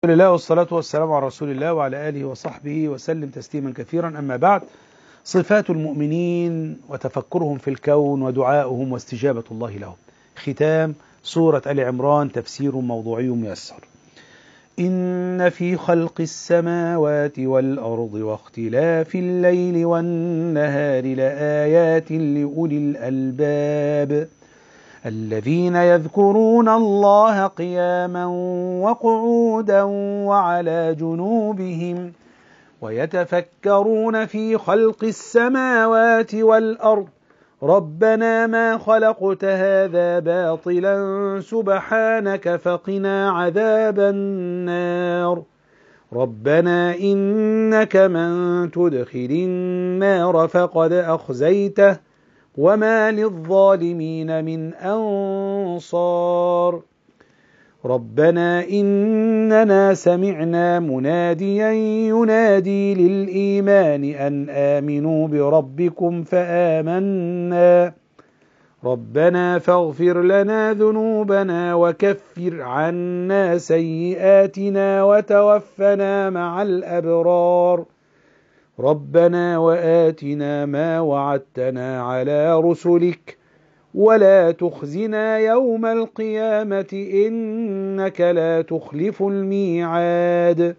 الحمد لله والصلاة والسلام على رسول الله وعلى آله وصحبه وسلم تسليما كثيرا. أما بعد، صفات المؤمنين وتفكرهم في الكون ودعائهم واستجابة الله لهم. ختام سورة آل عمران، تفسير موضوعي ميسر. إن في خلق السماوات والأرض واختلاف الليل والنهار لآيات لأولي الألباب الذين يذكرون الله قياما وقعودا وعلى جنوبهم ويتفكرون في خلق السماوات والأرض ربنا ما خلقت هذا باطلا سبحانك فقنا عذاب النار ربنا إنك من تدخل النار فقد أخزيته وما للظالمين من أنصار ربنا إننا سمعنا مناديا ينادي للإيمان أن آمنوا بربكم فآمنا ربنا فاغفر لنا ذنوبنا وكفر عنا سيئاتنا وتوفنا مع الأبرار ربنا وآتنا ما وعدتنا على رسلك ولا تخزنا يوم القيامة إنك لا تخلف الميعاد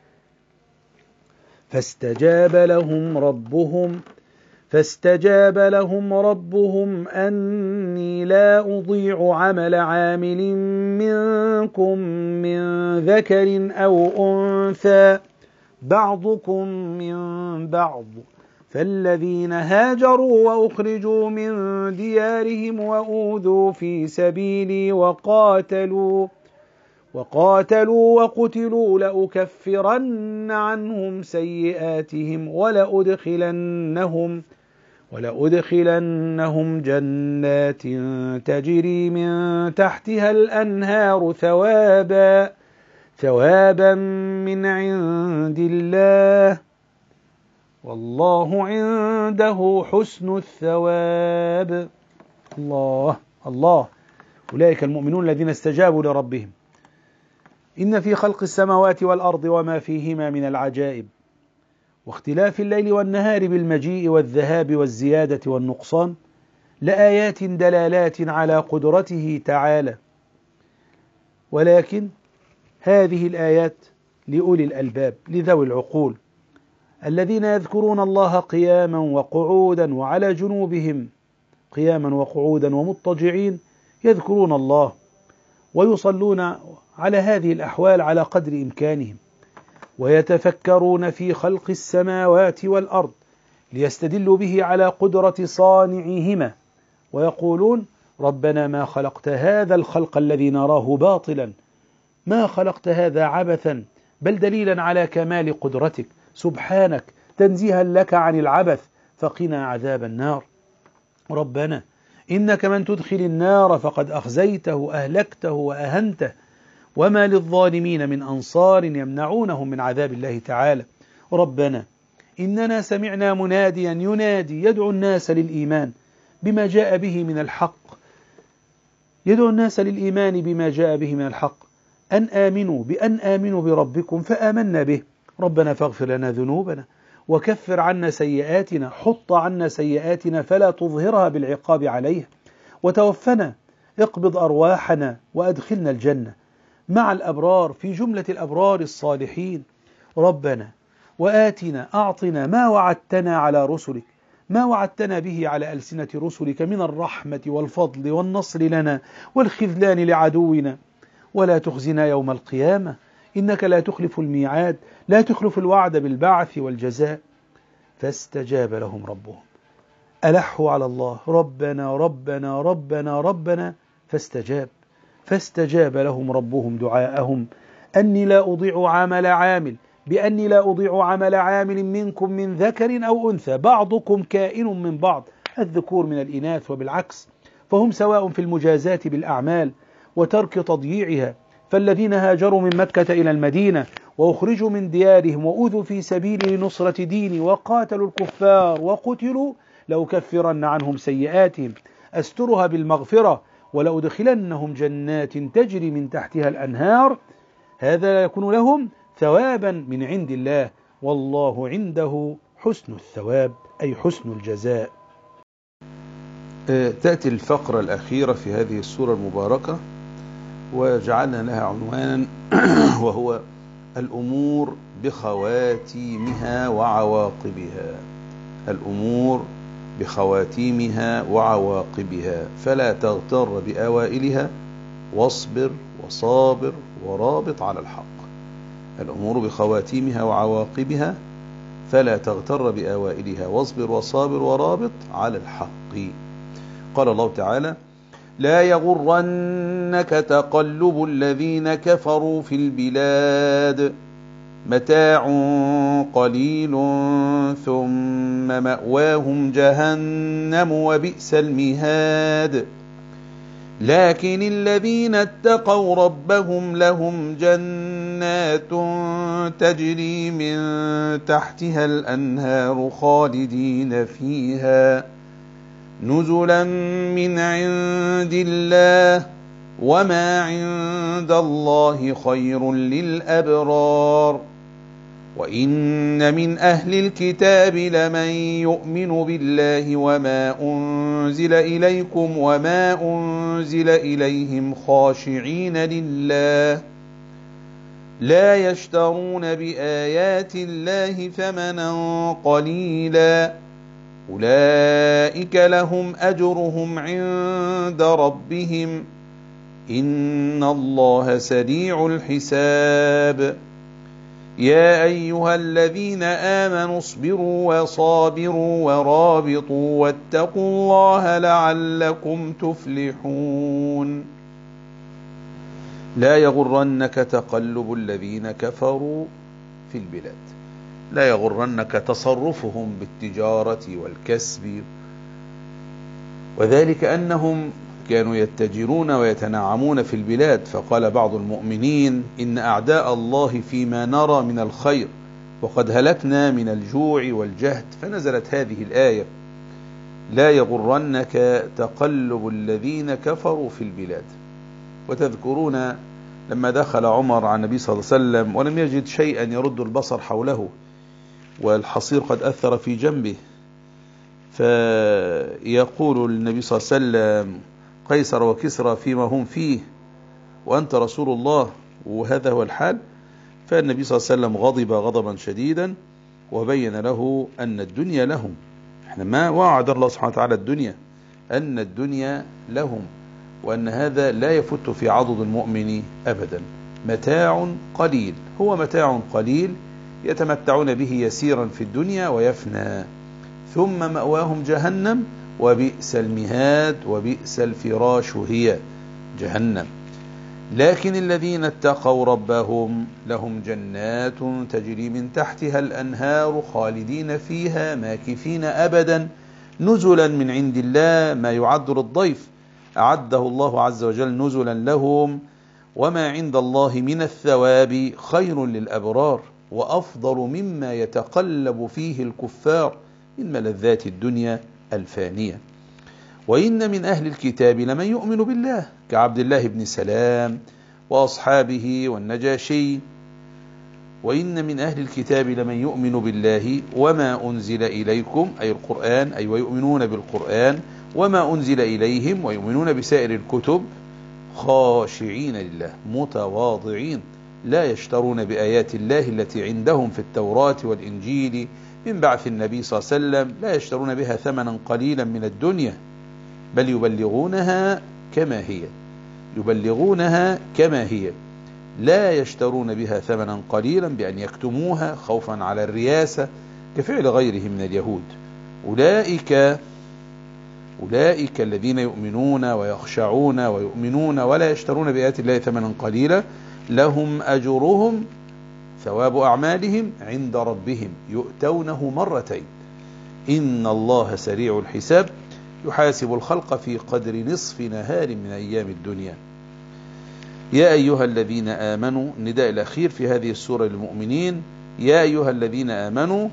فاستجاب لهم ربهم أني لا أضيع عمل عامل منكم من ذكر أو أنثى بعضكم من بعض فالذين هاجروا وأخرجوا من ديارهم وأوذوا في سبيلي وقاتلوا وقتلوا لأكفرن عنهم سيئاتهم ولأدخلنهم جنات تجري من تحتها الأنهار ثوابا من عند الله والله عنده حسن الثواب. الله أولئك المؤمنون الذين استجابوا لربهم. إن في خلق السماوات والأرض وما فيهما من العجائب واختلاف الليل والنهار بالمجيء والذهاب والزيادة والنقصان لآيات دلالات على قدرته تعالى، ولكن هذه الآيات لأولي الألباب لذوي العقول الذين يذكرون الله قياما وقعودا وعلى جنوبهم، قياما وقعودا ومضطجعين يذكرون الله ويصلون على هذه الأحوال على قدر إمكانهم، ويتفكرون في خلق السماوات والأرض ليستدلوا به على قدرة صانعهما، ويقولون ربنا ما خلقت هذا الخلق الذي نراه باطلا، ما خلقت هذا عبثا، بل دليلا على كمال قدرتك سبحانك تنزيها لك عن العبث فقنا عذاب النار ربنا إنك من تدخل النار فقد أخزيته أهلكته وأهنته وما للظالمين من أنصار يمنعونهم من عذاب الله تعالى ربنا إننا سمعنا مناديا ينادي يدعو الناس للإيمان بما جاء به من الحق، يدعو الناس للإيمان بما جاء به من الحق أن آمنوا بربكم فآمنا به ربنا فاغفر لنا ذنوبنا وكفر عنا سيئاتنا، حط عنا سيئاتنا فلا تظهرها بالعقاب عليها، وتوفنا اقبض أرواحنا وأدخلنا الجنة مع الأبرار في جملة الأبرار الصالحين ربنا وآتنا أعطنا ما وعدتنا على رسلك، ما وعدتنا به على ألسنة رسلك من الرحمة والفضل والنصر لنا والخذلان لعدونا، ولا تخزنا يوم القيامة إنك لا تخلف الميعاد، لا تخلف الوعد بالبعث والجزاء. فاستجاب لهم ربهم، ألحوا على الله ربنا ربنا ربنا ربنا فاستجاب لهم ربهم دعاءهم أني لا أضيع عمل عامل، بأني لا أضيع عمل عامل منكم من ذكر أو أنثى بعضكم كائن من بعض، الذكور من الإناث وبالعكس، فهم سواء في المجازاة بالأعمال وترك تضييعها، فالذين هاجروا من مكة إلى المدينة وأخرجوا من ديارهم وأوذوا في سبيلي لنصرة ديني وقاتلوا الكفار وقتلوا لأكفرن عنهم سيئاتهم أسترها بالمغفرة ولأدخلنهم جنات تجري من تحتها الأنهار. هذا يكون لهم ثوابا من عند الله، والله عنده حسن الثواب أي حسن الجزاء. تأتي الفقرة الأخيرة في هذه السورة المباركة وجعلنا لها عنوانا وهو الأمور بخواتيمها وعواقبها. الأمور بخواتيمها وعواقبها، فلا تغتر بأوائلها واصبر وصابر ورابط على الحق. الأمور بخواتيمها وعواقبها، فلا تغتر بأوائلها واصبر وصابر ورابط على الحق. قال الله تعالى: لا يغرنك تقلب الذين كفروا في البلاد، متاع قليل ثم مأواهم جهنم وبئس المهاد. لكن الذين اتقوا ربهم لهم جنات تجري من تحتها الأنهار خالدين فيها نزلا من عند الله، وما عند الله خير للأبرار. وإن من أهل الكتاب لمن يؤمن بالله وما أنزل إليكم وما أنزل إليهم خاشعين لله لا يشترون بآيات الله ثمنا قليلا، أولئك لهم أجرهم عند ربهم إن الله سريع الحساب. يا أيها الذين آمنوا اصبروا وصابروا ورابطوا واتقوا الله لعلكم تفلحون. لا يغرنك تقلب الذين كفروا في البلاد، لا يغرنك تصرفهم بالتجارة والكسب، وذلك أنهم كانوا يتجرون ويتنعمون في البلاد. فقال بعض المؤمنين: إن أعداء الله فيما نرى من الخير وقد هلكنا من الجوع والجهد، فنزلت هذه الآية: لا يغرنك تقلب الذين كفروا في البلاد. وتذكرون لما دخل عمر على النبي صلى الله عليه وسلم ولم يجد شيئا يرد البصر حوله، والحصير قد أثر في جنبه، فيقول النبي صلى الله عليه وسلم: قيصر وكسرى فيما هم فيه وأنت رسول الله، وهذا هو الحال. فالنبي صلى الله عليه وسلم غضب غضبا شديدا وبين له أن الدنيا لهم. احنا ما وعد الله سبحانه وتعالى الدنيا، أن الدنيا لهم، وأن هذا لا يفت في عضد المؤمن أبدا. متاع قليل، هو متاع قليل يتمتعون به يسيرا في الدنيا ويفنى، ثم مأواهم جهنم وبئس المهاد وبئس الفراش هي جهنم. لكن الذين اتقوا ربهم لهم جنات تجري من تحتها الأنهار خالدين فيها ماكثين أبدا نزلا من عند الله، ما يعد للضيف أعده الله عز وجل نزلا لهم، وما عند الله من الثواب خير للأبرار وأفضل مما يتقلب فيه الكفار من ملذات الدنيا الفانية. وإن من أهل الكتاب لمن يؤمن بالله كعبد الله بن سلام وأصحابه والنجاشي. وإن من أهل الكتاب لمن يؤمن بالله وما أنزل إليكم، أي القرآن، أي ويؤمنون بالقرآن وما أنزل إليهم، ويؤمنون بسائر الكتب، خاشعين لله متواضعين لا يشترون بآيات الله التي عندهم في التوراة والإنجيل من بعث النبي صلى الله عليه وسلم، لا يشترون بها ثمنا قليلا من الدنيا، بل يبلغونها كما هي، يبلغونها كما هي، لا يشترون بها ثمنا قليلا بأن يكتموها خوفا على الرياسة كفعل غيرهم من اليهود. أولئك الذين يؤمنون ويخشعون ويؤمنون ولا يشترون بآيات الله ثمنا قليلا لهم أجرهم، ثواب أعمالهم عند ربهم يؤتونه مرتين، إن الله سريع الحساب، يحاسب الخلق في قدر نصف نهار من أيام الدنيا. يا أيها الذين آمنوا، النداء الأخير في هذه السورة للمؤمنين: يا أيها الذين آمنوا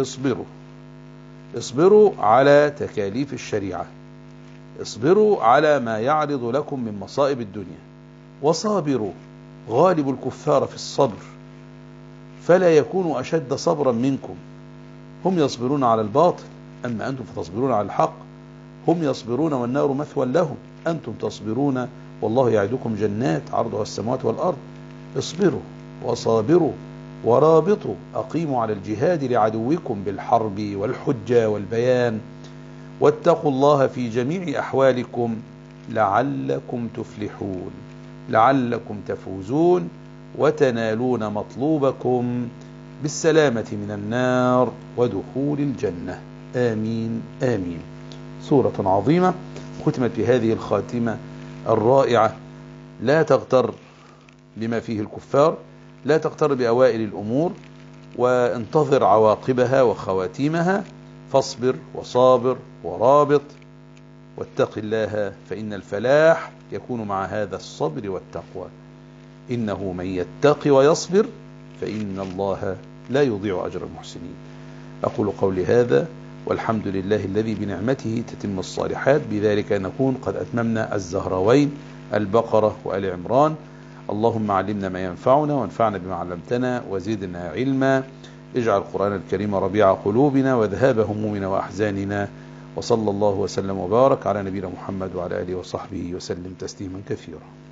اصبروا على تكاليف الشريعة، اصبروا على ما يعرض لكم من مصائب الدنيا، وصابروا غالب الكفار في الصبر فلا يكونوا أشد صبرا منكم. هم يصبرون على الباطل أما أنتم فتصبرون على الحق. هم يصبرون والنار مثوى لهم، أنتم تصبرون والله يعدكم جنات عرضها السماوات والأرض. اصبروا وصابروا ورابطوا، أقيموا على الجهاد لعدوكم بالحرب والحجة والبيان، واتقوا الله في جميع أحوالكم لعلكم تفلحون، لعلكم تفوزون وتنالون مطلوبكم بالسلامة من النار ودخول الجنة. آمين آمين. سورة عظيمة ختمت بهذه الخاتمة الرائعة. لا تغتر بما فيه الكفار، لا تغتر بأوائل الأمور، وانتظر عواقبها وخواتيمها، فاصبر وصابر ورابط واتق الله، فإن الفلاح يكون مع هذا الصبر والتقوى. إنه من يتق ويصبر فإن الله لا يضيع أجر المحسنين. أقول قولي هذا والحمد لله الذي بنعمته تتم الصالحات، بذلك نكون قد أتممنا الزهراوين البقرة وآل عمران. اللهم علمنا ما ينفعنا وانفعنا بما علمتنا وزدنا علما. اجعل القرآن الكريم ربيع قلوبنا وذهاب همومنا وأحزاننا. وصلى الله وسلم وبارك على نبينا محمد وعلى آله وصحبه وسلم تسليما كثيرا.